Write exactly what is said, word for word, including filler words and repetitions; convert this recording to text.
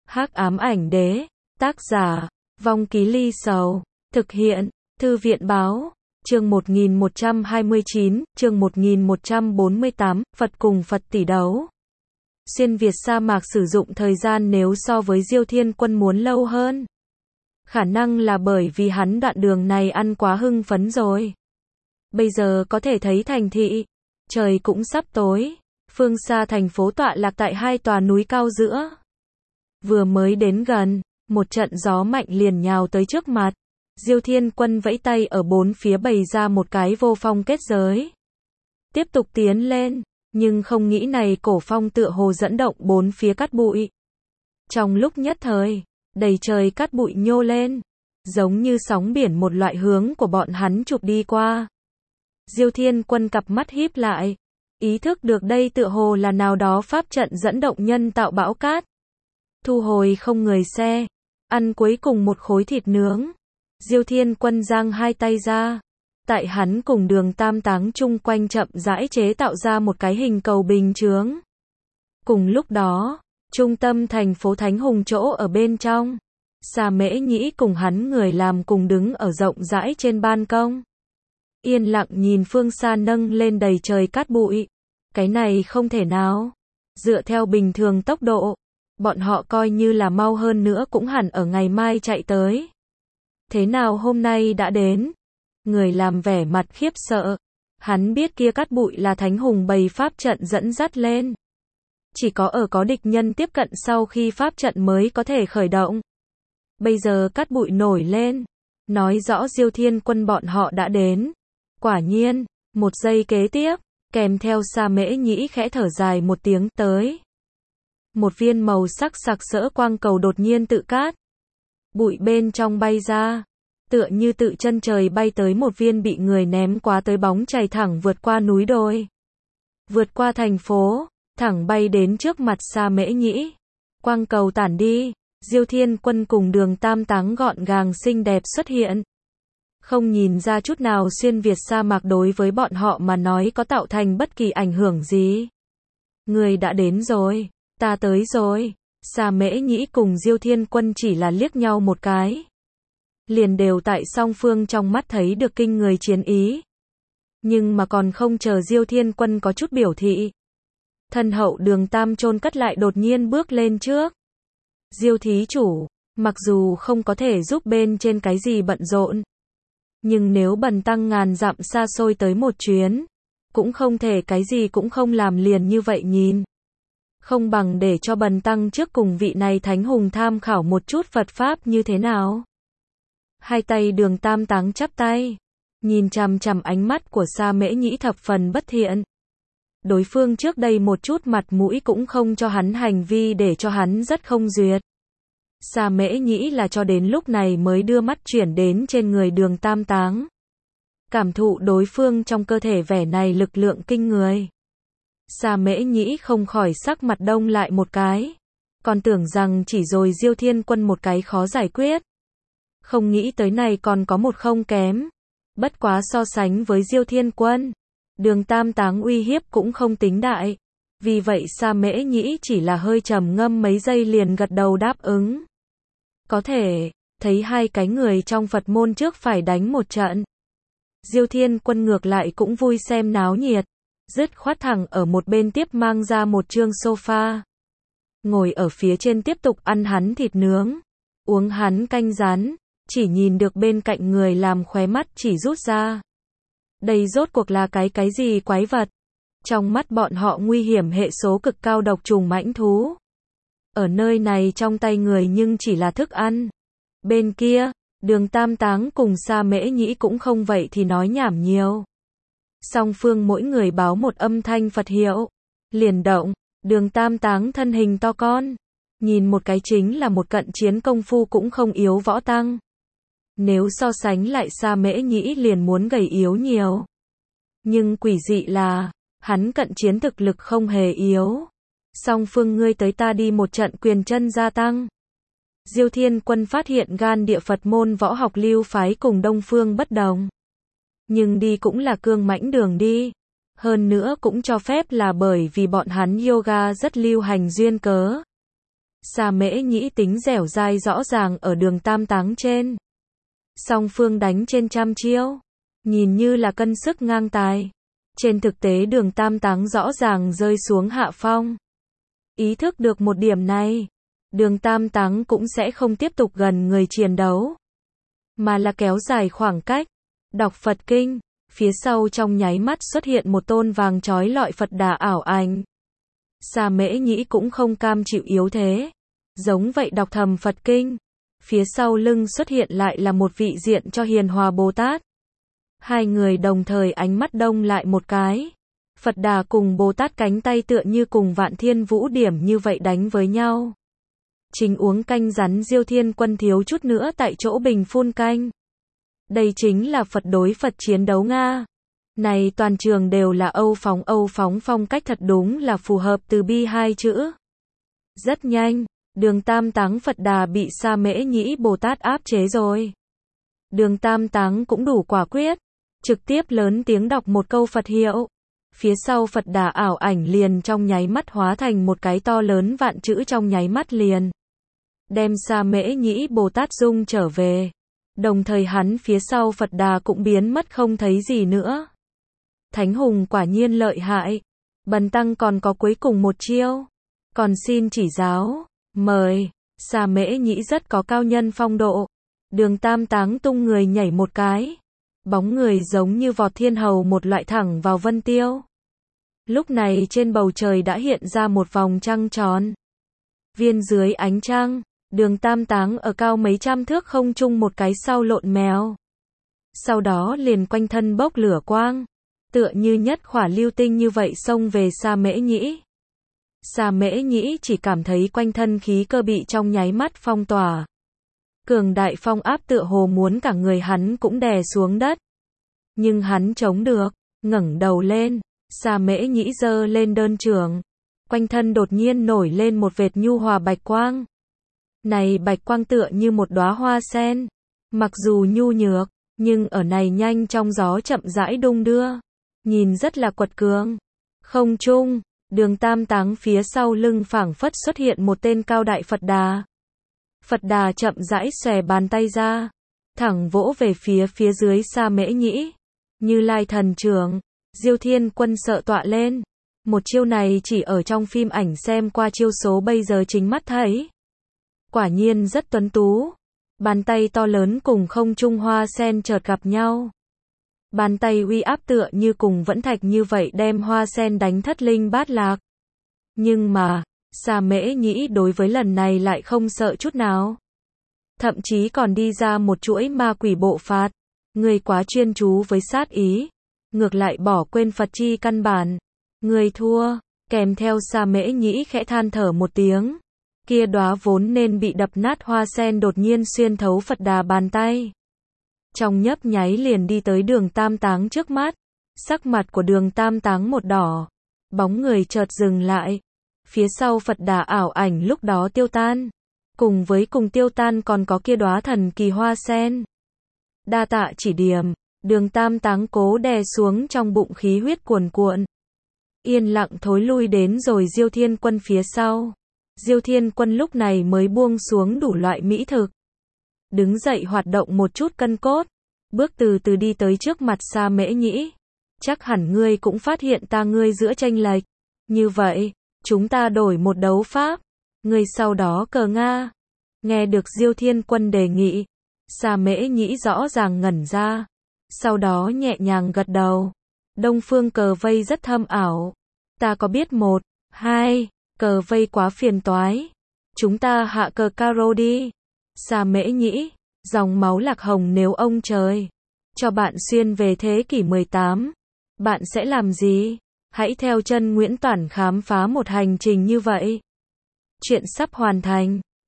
Hắc ám ảnh đế, tác giả, Vong Ký Ly Sầu, thực hiện, Thư viện báo, chương một nghìn một trăm hai mươi chín, chương một nghìn một trăm bốn mươi tám, Phật cùng Phật tỷ đấu. Xuyên Việt sa mạc sử dụng thời gian nếu so với Diêu Thiên Quân muốn lâu hơn. Khả năng là bởi vì hắn đoạn đường này ăn quá hưng phấn rồi. Bây giờ có thể thấy thành thị, trời cũng sắp tối, phương xa thành phố tọa lạc tại hai tòa núi cao giữa. Vừa mới đến gần, một trận gió mạnh liền nhào tới trước mặt. Diêu Thiên Quân vẫy tay ở bốn phía bày ra một cái vô phong kết giới. Tiếp tục tiến lên, nhưng không nghĩ này cổ phong tựa hồ dẫn động bốn phía cát bụi. Trong lúc nhất thời, đầy trời cát bụi nhô lên, giống như sóng biển một loại hướng của bọn hắn chụp đi qua. Diêu Thiên Quân cặp mắt híp lại, ý thức được đây tựa hồ là nào đó pháp trận dẫn động nhân tạo bão cát. Thu hồi không người xe, ăn cuối cùng một khối thịt nướng. Diêu Thiên Quân giang hai tay ra, tại hắn cùng Đường Tam Táng chung quanh chậm rãi chế tạo ra một cái hình cầu bình chướng. Cùng lúc đó, trung tâm thành phố Thánh Hùng chỗ ở bên trong, Sa Mễ Nhĩ cùng hắn người làm cùng đứng ở rộng rãi trên ban công. Yên lặng nhìn phương xa nâng lên đầy trời cát bụi. Cái này không thể nào. Dựa theo bình thường tốc độ, bọn họ coi như là mau hơn nữa cũng hẳn ở ngày mai chạy tới. Thế nào hôm nay đã đến? Người làm vẻ mặt khiếp sợ. Hắn biết kia cát bụi là Thánh Hùng bày pháp trận dẫn dắt lên. Chỉ có ở có địch nhân tiếp cận sau khi pháp trận mới có thể khởi động. Bây giờ cát bụi nổi lên, nói rõ Diêu Thiên Quân bọn họ đã đến. Quả nhiên, một giây kế tiếp, kèm theo Sa Mễ Nhĩ khẽ thở dài một tiếng tới. Một viên màu sắc sặc sỡ quang cầu đột nhiên tự cát bụi bên trong bay ra, tựa như tự chân trời bay tới một viên bị người ném quá tới bóng chày thẳng vượt qua núi đồi, vượt qua thành phố, thẳng bay đến trước mặt Sa Mễ Nhĩ. Quang cầu tản đi, Diêu Thiên Quân cùng Đường Tam Táng gọn gàng xinh đẹp xuất hiện. Không nhìn ra chút nào xuyên Việt sa mạc đối với bọn họ mà nói có tạo thành bất kỳ ảnh hưởng gì. Người đã đến rồi, ta tới rồi. Sa Mễ Nhĩ cùng Diêu Thiên Quân chỉ là liếc nhau một cái, liền đều tại song phương trong mắt thấy được kinh người chiến ý. Nhưng mà còn không chờ Diêu Thiên Quân có chút biểu thị, thân hậu Đường Tam Chôn Cất lại đột nhiên bước lên trước. Diêu thí chủ, mặc dù không có thể giúp bên trên cái gì bận rộn, nhưng nếu bần tăng ngàn dặm xa xôi tới một chuyến, cũng không thể cái gì cũng không làm liền như vậy nhìn. Không bằng để cho bần tăng trước cùng vị này Thánh Hùng tham khảo một chút Phật Pháp như thế nào. Hai tay Đường Tam Táng chắp tay, nhìn chằm chằm ánh mắt của Sa Mễ Nhĩ thập phần bất thiện. Đối phương trước đây một chút mặt mũi cũng không cho hắn, hành vi để cho hắn rất không duyệt. Sa Mễ Nhĩ là cho đến lúc này mới đưa mắt chuyển đến trên người Đường Tam Táng. Cảm thụ đối phương trong cơ thể vẻ này lực lượng kinh người. Sa Mễ Nhĩ không khỏi sắc mặt đông lại một cái. Còn tưởng rằng chỉ rồi Diêu Thiên Quân một cái khó giải quyết. Không nghĩ tới này còn có một không kém. Bất quá so sánh với Diêu Thiên Quân, Đường Tam Táng uy hiếp cũng không tính đại. Vì vậy Sa Mễ Nhĩ chỉ là hơi trầm ngâm mấy giây liền gật đầu đáp ứng. Có thể, thấy hai cái người trong Phật môn trước phải đánh một trận. Diêu Thiên Quân ngược lại cũng vui xem náo nhiệt, dứt khoát thẳng ở một bên tiếp mang ra một chương sofa. Ngồi ở phía trên tiếp tục ăn hắn thịt nướng, uống hắn canh rán, chỉ nhìn được bên cạnh người làm khóe mắt chỉ rút ra. Đây rốt cuộc là cái cái gì quái vật? Trong mắt bọn họ nguy hiểm hệ số cực cao độc trùng mãnh thú. Ở nơi này trong tay người nhưng chỉ là thức ăn. Bên kia, Đường Tam Táng cùng Sa Mễ Nhĩ cũng không vậy thì nói nhảm nhiều. Song phương mỗi người báo một âm thanh Phật hiệu, liền động. Đường Tam Táng thân hình to con, nhìn một cái chính là một cận chiến công phu cũng không yếu võ tăng. Nếu so sánh lại Sa Mễ Nhĩ liền muốn gầy yếu nhiều. Nhưng quỷ dị là, hắn cận chiến thực lực không hề yếu. Song phương ngươi tới ta đi một trận quyền chân gia tăng. Diêu Thiên Quân phát hiện gan địa Phật môn võ học lưu phái cùng Đông phương bất đồng. Nhưng đi cũng là cương mãnh đường đi. Hơn nữa cũng cho phép là bởi vì bọn hắn yoga rất lưu hành duyên cớ. Sa Mễ Nhĩ tính dẻo dai rõ ràng ở Đường Tam Táng trên. Song phương đánh trên trăm chiêu, nhìn như là cân sức ngang tài. Trên thực tế Đường Tam Táng rõ ràng rơi xuống hạ phong. Ý thức được một điểm này, Đường Tam Táng cũng sẽ không tiếp tục gần người chiến đấu, mà là kéo dài khoảng cách, đọc Phật kinh. Phía sau trong nháy mắt xuất hiện một tôn vàng chói lọi Phật Đà ảo ảnh. Sa Mễ Nhĩ cũng không cam chịu yếu thế, giống vậy đọc thầm Phật kinh. Phía sau lưng xuất hiện lại là một vị diện cho Hiền Hòa Bồ Tát. Hai người đồng thời ánh mắt đông lại một cái. Phật Đà cùng Bồ Tát cánh tay tựa như cùng Vạn Thiên Vũ Điểm như vậy đánh với nhau. Chính uống canh rắn Diêu Thiên Quân thiếu chút nữa tại chỗ bình phun canh. Đây chính là Phật đối Phật chiến đấu Nga. Này toàn trường đều là Âu phóng Âu phóng phong cách thật đúng là phù hợp từ bi hai chữ. Rất nhanh, Đường Tam Táng Phật Đà bị Sa Mễ Nhĩ Bồ Tát áp chế rồi. Đường Tam Táng cũng đủ quả quyết, trực tiếp lớn tiếng đọc một câu Phật hiệu. Phía sau Phật Đà ảo ảnh liền trong nháy mắt hóa thành một cái to lớn vạn chữ trong nháy mắt liền. Đem Sa Mễ Nhĩ Bồ Tát dung trở về. Đồng thời hắn phía sau Phật Đà cũng biến mất không thấy gì nữa. Thánh Hùng quả nhiên lợi hại. Bần tăng còn có cuối cùng một chiêu. Còn xin chỉ giáo. Mời. Sa Mễ Nhĩ rất có cao nhân phong độ. Đường Tam Táng tung người nhảy một cái. Bóng người giống như vọt thiên hầu một loại thẳng vào vân tiêu. Lúc này trên bầu trời đã hiện ra một vòng trăng tròn. Viên dưới ánh trăng, Đường Tam Táng ở cao mấy trăm thước không trung một cái sau lộn mèo. Sau đó liền quanh thân bốc lửa quang, tựa như nhất khỏa lưu tinh như vậy xông về Sa Mễ Nhĩ. Sa Mễ Nhĩ chỉ cảm thấy quanh thân khí cơ bị trong nháy mắt phong tỏa. Cường đại phong áp tựa hồ muốn cả người hắn cũng đè xuống đất. Nhưng hắn chống được, ngẩng đầu lên, Sa Mễ Nhĩ giơ lên đơn trường. Quanh thân đột nhiên nổi lên một vệt nhu hòa bạch quang. Này bạch quang tựa như một đóa hoa sen. Mặc dù nhu nhược, nhưng ở này nhanh trong gió chậm rãi đung đưa. Nhìn rất là quật cường. Không trung, Đường Tam Táng phía sau lưng phảng phất xuất hiện một tên cao đại Phật Đà. Phật Đà chậm rãi xòe bàn tay ra, thẳng vỗ về phía phía dưới Sa Mễ Nhĩ. Như Lai thần trưởng, Diêu Thiên Quân sợ tọa lên. Một chiêu này chỉ ở trong phim ảnh xem qua chiêu số bây giờ chính mắt thấy. Quả nhiên rất tuấn tú. Bàn tay to lớn cùng không trung hoa sen chợt gặp nhau. Bàn tay uy áp tựa như cùng vẫn thạch như vậy đem hoa sen đánh thất linh bát lạc. Nhưng mà, Sa Mễ Nhĩ đối với lần này lại không sợ chút nào. Thậm chí còn đi ra một chuỗi ma quỷ bộ phạt. Người quá chuyên chú với sát ý. Ngược lại bỏ quên Phật chi căn bản. Người thua, kèm theo Sa Mễ Nhĩ khẽ than thở một tiếng. Kia đóa vốn nên bị đập nát hoa sen đột nhiên xuyên thấu Phật Đà bàn tay. Trong nhấp nháy liền đi tới Đường Tam Táng trước mắt. Sắc mặt của Đường Tam Táng một đỏ. Bóng người chợt dừng lại. Phía sau Phật Đà ảo ảnh lúc đó tiêu tan. Cùng với cùng tiêu tan còn có kia đóa thần kỳ hoa sen. Đa tạ chỉ điểm, Đường Tam Táng cố đè xuống trong bụng khí huyết cuồn cuộn. Yên lặng thối lui đến rồi Diêu Thiên Quân phía sau. Diêu Thiên Quân lúc này mới buông xuống đủ loại mỹ thực. Đứng dậy hoạt động một chút cân cốt. Bước từ từ đi tới trước mặt Sa Mễ Nhĩ. Chắc hẳn ngươi cũng phát hiện ta ngươi giữa chênh lệch. Như vậy, chúng ta đổi một đấu pháp. Ngươi sau đó cờ Nga. Nghe được Diêu Thiên Quân đề nghị. Sa Mễ Nhĩ rõ ràng ngẩn ra. Sau đó nhẹ nhàng gật đầu. Đông phương cờ vây rất thâm ảo. Ta có biết một, hai, cờ vây quá phiền toái. Chúng ta hạ cờ caro đi. Sa Mễ Nhĩ, dòng máu lạc hồng nếu ông trời cho bạn xuyên về thế kỷ mười tám, bạn sẽ làm gì? Hãy theo chân Nguyễn Toản khám phá một hành trình như vậy. Chuyện sắp hoàn thành.